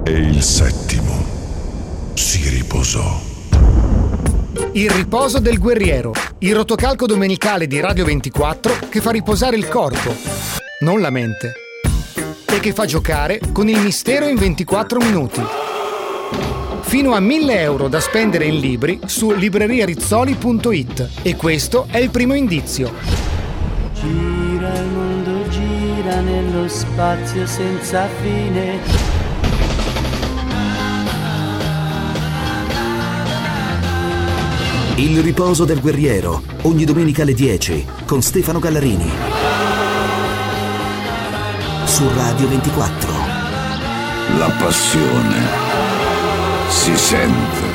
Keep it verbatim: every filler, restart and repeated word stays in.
e il settimo si riposò. Il riposo del guerriero, il rotocalco domenicale di Radio ventiquattro che fa riposare il corpo, non la mente, e che fa giocare con il mistero in ventiquattro minuti. Fino a mille euro da spendere in libri su libreria rizzoli punto it, e questo è il primo indizio. Gira il mondo, gira nello spazio senza fine. Il riposo del guerriero, ogni domenica alle dieci, con Stefano Gallarini. Su Radio ventiquattro. La passione si sente.